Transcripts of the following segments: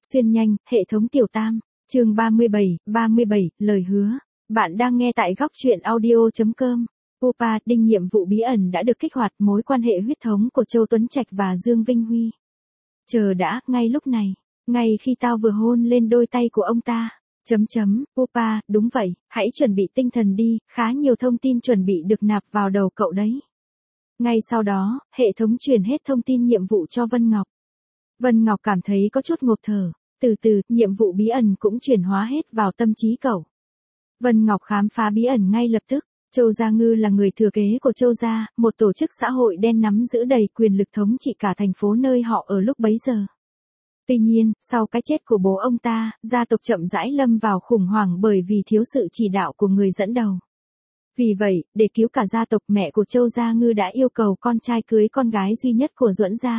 Xuyên nhanh, hệ thống tiểu tam, chương 37, lời hứa. Bạn đang nghe tại góc truyện audio.com. Pupa, đinh nhiệm vụ bí ẩn đã được kích hoạt, mối quan hệ huyết thống của Châu Tuấn Trạch và Dương Vinh Huy. Chờ đã, ngay lúc này, ngay khi tao vừa hôn lên đôi tay của ông ta. Pupa, đúng vậy, hãy chuẩn bị tinh thần đi, khá nhiều thông tin chuẩn bị được nạp vào đầu cậu đấy. Ngay sau đó, hệ thống truyền hết thông tin nhiệm vụ cho Vân Ngọc. Vân Ngọc cảm thấy có chút ngộp thở, từ từ, nhiệm vụ bí ẩn cũng chuyển hóa hết vào tâm trí cậu. Vân Ngọc khám phá bí ẩn ngay lập tức, Châu Gia Ngư là người thừa kế của Châu Gia, một tổ chức xã hội đen nắm giữ đầy quyền lực thống trị cả thành phố nơi họ ở lúc bấy giờ. Tuy nhiên, sau cái chết của bố ông ta, gia tộc chậm rãi lâm vào khủng hoảng bởi vì thiếu sự chỉ đạo của người dẫn đầu. Vì vậy, để cứu cả gia tộc, mẹ của Châu Gia Ngư đã yêu cầu con trai cưới con gái duy nhất của Duẫn gia.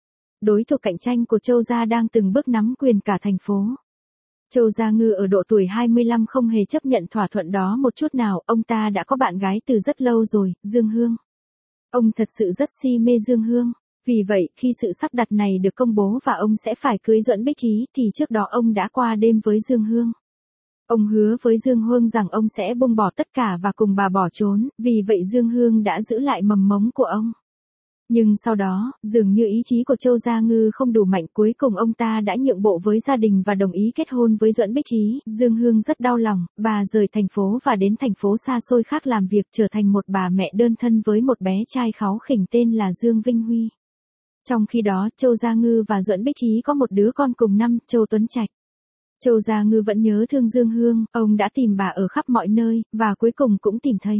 Đối thủ cạnh tranh của Châu Gia đang từng bước nắm quyền cả thành phố. Châu Gia Ngư ở độ tuổi 25 không hề chấp nhận thỏa thuận đó một chút nào, ông ta đã có bạn gái từ rất lâu rồi, Dương Hương. Ông thật sự rất si mê Dương Hương, vì vậy khi sự sắp đặt này được công bố và ông sẽ phải cưới Duẫn Bích Trí thì trước đó ông đã qua đêm với Dương Hương. Ông hứa với Dương Hương rằng ông sẽ buông bỏ tất cả và cùng bà bỏ trốn, vì vậy Dương Hương đã giữ lại mầm mống của ông. Nhưng sau đó, dường như ý chí của Châu Gia Ngư không đủ mạnh, cuối cùng ông ta đã nhượng bộ với gia đình và đồng ý kết hôn với Duẫn Bích Trí. Dương Hương rất đau lòng, bà rời thành phố và đến thành phố xa xôi khác làm việc, trở thành một bà mẹ đơn thân với một bé trai kháu khỉnh tên là Dương Vinh Huy. Trong khi đó, Châu Gia Ngư và Duẫn Bích Trí có một đứa con cùng năm, Châu Tuấn Trạch. Châu Gia Ngư vẫn nhớ thương Dương Hương, ông đã tìm bà ở khắp mọi nơi, và cuối cùng cũng tìm thấy.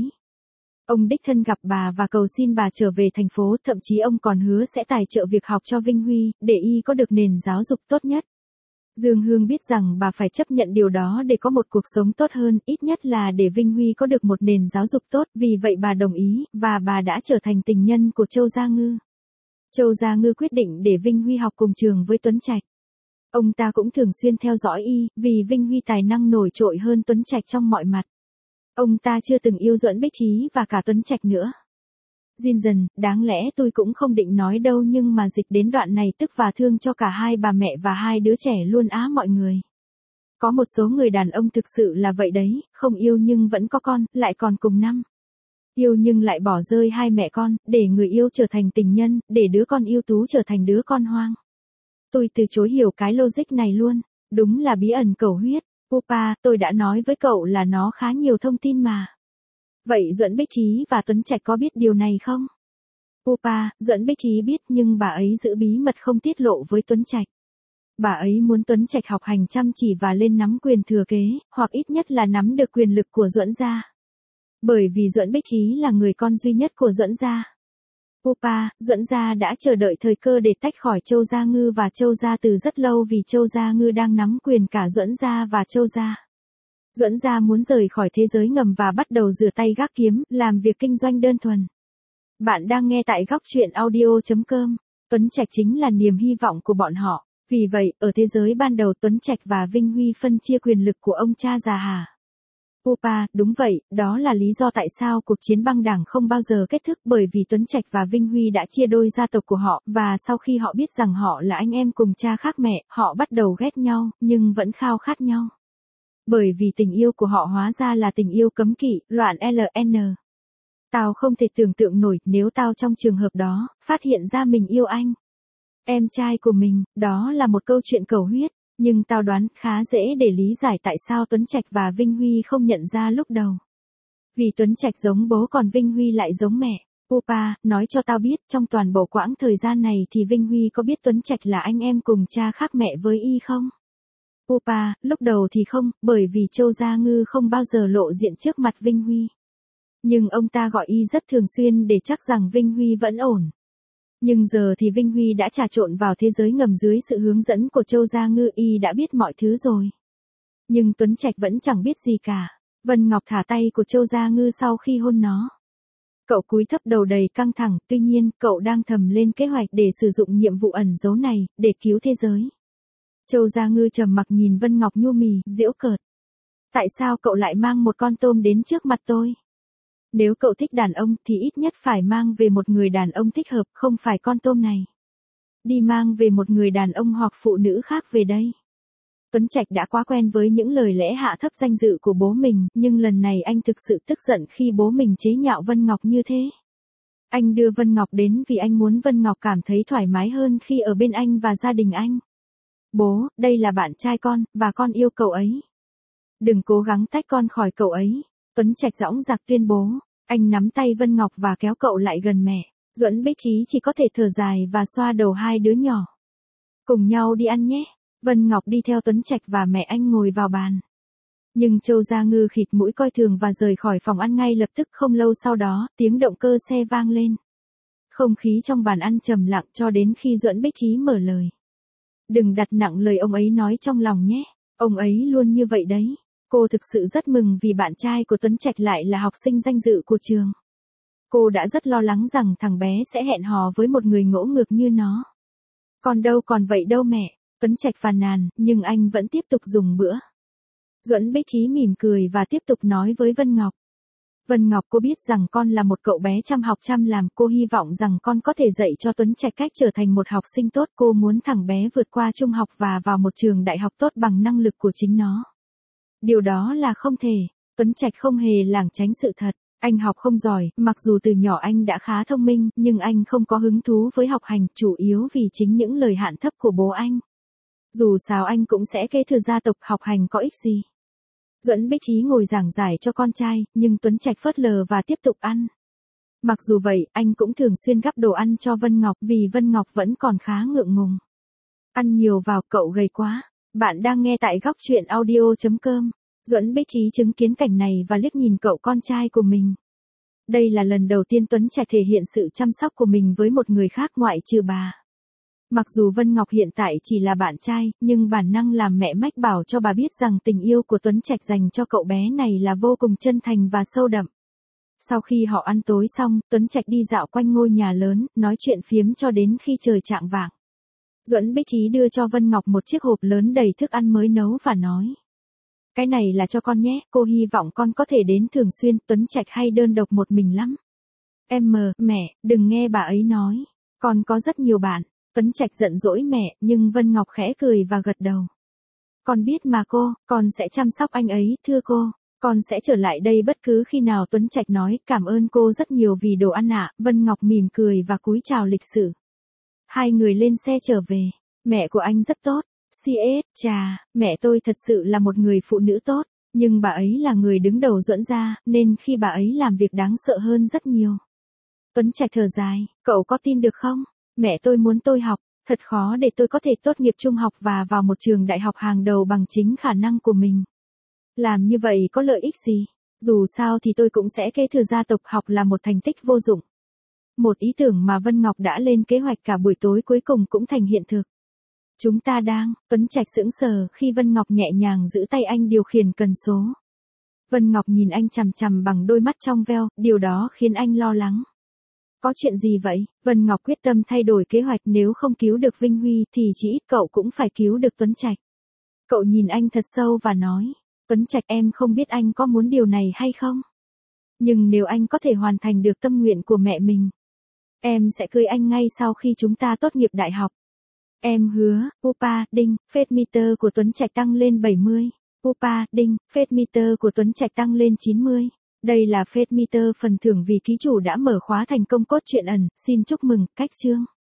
Ông đích thân gặp bà và cầu xin bà trở về thành phố, thậm chí ông còn hứa sẽ tài trợ việc học cho Vinh Huy, để y có được nền giáo dục tốt nhất. Dương Hương biết rằng bà phải chấp nhận điều đó để có một cuộc sống tốt hơn, ít nhất là để Vinh Huy có được một nền giáo dục tốt, vì vậy bà đồng ý, và bà đã trở thành tình nhân của Châu Gia Ngư. Châu Gia Ngư quyết định để Vinh Huy học cùng trường với Tuấn Trạch. Ông ta cũng thường xuyên theo dõi y, vì Vinh Huy tài năng nổi trội hơn Tuấn Trạch trong mọi mặt. Ông ta chưa từng yêu Duẫn Bích Trí và cả Tuấn Trạch nữa. Jin dần, đáng lẽ tôi cũng không định nói đâu, nhưng mà dịch đến đoạn này tức và thương cho cả hai bà mẹ và hai đứa trẻ luôn á mọi người. Có một số người đàn ông thực sự là vậy đấy, không yêu nhưng vẫn có con, lại còn cùng năm. Yêu nhưng lại bỏ rơi hai mẹ con, để người yêu trở thành tình nhân, để đứa con ưu tú trở thành đứa con hoang. Tôi từ chối hiểu cái logic này luôn, đúng là bí ẩn cầu huyết. Pupa, tôi đã nói với cậu là nó khá nhiều thông tin mà. Vậy Duẫn Bích Trí và Tuấn Trạch có biết điều này không? Pupa, Duẫn Bích Trí biết nhưng bà ấy giữ bí mật không tiết lộ với Tuấn Trạch. Bà ấy muốn Tuấn Trạch học hành chăm chỉ và lên nắm quyền thừa kế, hoặc ít nhất là nắm được quyền lực của Duẫn gia. Bởi vì Duẫn Bích Trí là người con duy nhất của Duẫn gia. Pupa, Duẫn gia đã chờ đợi thời cơ để tách khỏi Châu Gia Ngư và Châu gia từ rất lâu, vì Châu Gia Ngư đang nắm quyền cả Duẫn gia và Châu gia. Duẫn gia muốn rời khỏi thế giới ngầm và bắt đầu rửa tay gác kiếm, làm việc kinh doanh đơn thuần. Bạn đang nghe tại góc truyện audio.com. Tuấn Trạch chính là niềm hy vọng của bọn họ. Vì vậy, ở thế giới ban đầu Tuấn Trạch và Vinh Huy phân chia quyền lực của ông cha già hả? Pupa, đúng vậy, đó là lý do tại sao cuộc chiến băng đảng không bao giờ kết thúc, bởi vì Tuấn Trạch và Vinh Huy đã chia đôi gia tộc của họ, và sau khi họ biết rằng họ là anh em cùng cha khác mẹ, họ bắt đầu ghét nhau, nhưng vẫn khao khát nhau. Bởi vì tình yêu của họ hóa ra là tình yêu cấm kỵ, loạn LN. Tao không thể tưởng tượng nổi nếu tao trong trường hợp đó, phát hiện ra mình yêu anh. Em trai của mình, đó là một câu chuyện cầu huyết. Nhưng tao đoán khá dễ để lý giải tại sao Tuấn Trạch và Vinh Huy không nhận ra lúc đầu. Vì Tuấn Trạch giống bố còn Vinh Huy lại giống mẹ. Pupa, nói cho tao biết, trong toàn bộ quãng thời gian này thì Vinh Huy có biết Tuấn Trạch là anh em cùng cha khác mẹ với y không? Pupa, lúc đầu thì không, bởi vì Châu Gia Ngư không bao giờ lộ diện trước mặt Vinh Huy. Nhưng ông ta gọi y rất thường xuyên để chắc rằng Vinh Huy vẫn ổn. Nhưng giờ thì Vinh Huy đã trà trộn vào thế giới ngầm dưới sự hướng dẫn của Châu Gia Ngư, y đã biết mọi thứ rồi. Nhưng Tuấn Trạch vẫn chẳng biết gì cả. Vân Ngọc thả tay của Châu Gia Ngư sau khi hôn nó. Cậu cúi thấp đầu đầy căng thẳng, tuy nhiên, cậu đang thầm lên kế hoạch để sử dụng nhiệm vụ ẩn giấu này, để cứu thế giới. Châu Gia Ngư trầm mặc nhìn Vân Ngọc nhu mì, giễu cợt. Tại sao cậu lại mang một con tôm đến trước mặt tôi? Nếu cậu thích đàn ông thì ít nhất phải mang về một người đàn ông thích hợp, không phải con tôm này. Đi mang về một người đàn ông hoặc phụ nữ khác về đây. Tuấn Trạch đã quá quen với những lời lẽ hạ thấp danh dự của bố mình, nhưng lần này anh thực sự tức giận khi bố mình chế nhạo Vân Ngọc như thế. Anh đưa Vân Ngọc đến vì anh muốn Vân Ngọc cảm thấy thoải mái hơn khi ở bên anh và gia đình anh. Bố, đây là bạn trai con, và con yêu cậu ấy. Đừng cố gắng tách con khỏi cậu ấy. Tuấn Trạch dõng dạc tuyên bố. Anh nắm tay Vân Ngọc và kéo cậu lại gần mẹ. Duẫn Bích Trí chỉ có thể thở dài và xoa đầu hai đứa nhỏ. Cùng nhau đi ăn nhé. Vân Ngọc đi theo Tuấn Trạch và mẹ anh ngồi vào bàn. Nhưng Châu Gia Ngư khịt mũi coi thường và rời khỏi phòng ăn ngay lập tức. Không lâu sau đó, tiếng động cơ xe vang lên. Không khí trong bàn ăn trầm lặng cho đến khi Duẫn Bích Trí mở lời. Đừng đặt nặng lời ông ấy nói trong lòng nhé. Ông ấy luôn như vậy đấy. Cô thực sự rất mừng vì bạn trai của Tuấn Trạch lại là học sinh danh dự của trường. Cô đã rất lo lắng rằng thằng bé sẽ hẹn hò với một người ngỗ ngược như nó. Còn đâu còn vậy đâu mẹ. Tuấn Trạch phàn nàn, nhưng anh vẫn tiếp tục dùng bữa. Duẫn Bích Trí mỉm cười và tiếp tục nói với Vân Ngọc. Vân Ngọc, cô biết rằng con là một cậu bé chăm học chăm làm, cô hy vọng rằng con có thể dạy cho Tuấn Trạch cách trở thành một học sinh tốt. Cô muốn thằng bé vượt qua trung học và vào một trường đại học tốt bằng năng lực của chính nó. Điều đó là không thể. Tuấn Trạch không hề lảng tránh sự thật. Anh học không giỏi, mặc dù từ nhỏ anh đã khá thông minh, nhưng anh không có hứng thú với học hành, chủ yếu vì chính những lời hạn thấp của bố anh. Dù sao anh cũng sẽ kế thừa gia tộc, học hành có ích gì. Duẫn Bích Trí ngồi giảng giải cho con trai, nhưng Tuấn Trạch phớt lờ và tiếp tục ăn. Mặc dù vậy, anh cũng thường xuyên gắp đồ ăn cho Vân Ngọc vì Vân Ngọc vẫn còn khá ngượng ngùng. Ăn nhiều vào, cậu gầy quá. Bạn đang nghe tại góc truyện audio.com. Duẫn Bích Trí chứng kiến cảnh này và liếc nhìn cậu con trai của mình. Đây là lần đầu tiên Tuấn Trạch thể hiện sự chăm sóc của mình với một người khác ngoại trừ bà. Mặc dù Vân Ngọc hiện tại chỉ là bạn trai, nhưng bản năng làm mẹ mách bảo cho bà biết rằng tình yêu của Tuấn Trạch dành cho cậu bé này là vô cùng chân thành và sâu đậm. Sau khi họ ăn tối xong, Tuấn Trạch đi dạo quanh ngôi nhà lớn, nói chuyện phiếm cho đến khi trời chạng vạng. Duẫn Bích Trí đưa cho Vân Ngọc một chiếc hộp lớn đầy thức ăn mới nấu và nói. Cái này là cho con nhé, cô hy vọng con có thể đến thường xuyên. Tuấn Trạch hay đơn độc một mình lắm. Mẹ, đừng nghe bà ấy nói. Con có rất nhiều bạn. Tuấn Trạch giận dỗi mẹ, nhưng Vân Ngọc khẽ cười và gật đầu. Con biết mà cô, con sẽ chăm sóc anh ấy, thưa cô. Con sẽ trở lại đây bất cứ khi nào. Tuấn Trạch nói, cảm ơn cô rất nhiều vì đồ ăn ạ. Vân Ngọc mỉm cười và cúi chào lịch sự. Hai người lên xe trở về. Mẹ của anh rất tốt. Chà, mẹ tôi thật sự là một người phụ nữ tốt. Nhưng bà ấy là người đứng đầu Duẫn gia, nên khi bà ấy làm việc đáng sợ hơn rất nhiều. Tuấn Trạch thở dài, cậu có tin được không? Mẹ tôi muốn tôi học, thật khó để tôi có thể tốt nghiệp trung học và vào một trường đại học hàng đầu bằng chính khả năng của mình. Làm như vậy có lợi ích gì? Dù sao thì tôi cũng sẽ kế thừa gia tộc, học là một thành tích vô dụng. Một ý tưởng mà Vân Ngọc đã lên kế hoạch cả buổi tối cuối cùng cũng thành hiện thực. Chúng ta đang, Tuấn Trạch sững sờ khi Vân Ngọc nhẹ nhàng giữ tay anh điều khiển cần số. Vân Ngọc nhìn anh chằm chằm bằng đôi mắt trong veo, điều đó khiến anh lo lắng. Có chuyện gì vậy? Vân Ngọc quyết tâm thay đổi kế hoạch, nếu không cứu được Vinh Huy thì chỉ ít cậu cũng phải cứu được Tuấn Trạch. Cậu nhìn anh thật sâu và nói, Tuấn Trạch, em không biết anh có muốn điều này hay không? Nhưng nếu anh có thể hoàn thành được tâm nguyện của mẹ mình, em sẽ cưới anh ngay sau khi chúng ta tốt nghiệp đại học. Em hứa. Pupa, đinh, Faithmeter của Tuấn Trạch tăng lên 70. Pupa, đinh, Faithmeter của Tuấn Trạch tăng lên 90. Đây là Faithmeter phần thưởng vì ký chủ đã mở khóa thành công cốt truyện ẩn. Xin chúc mừng, cách chương.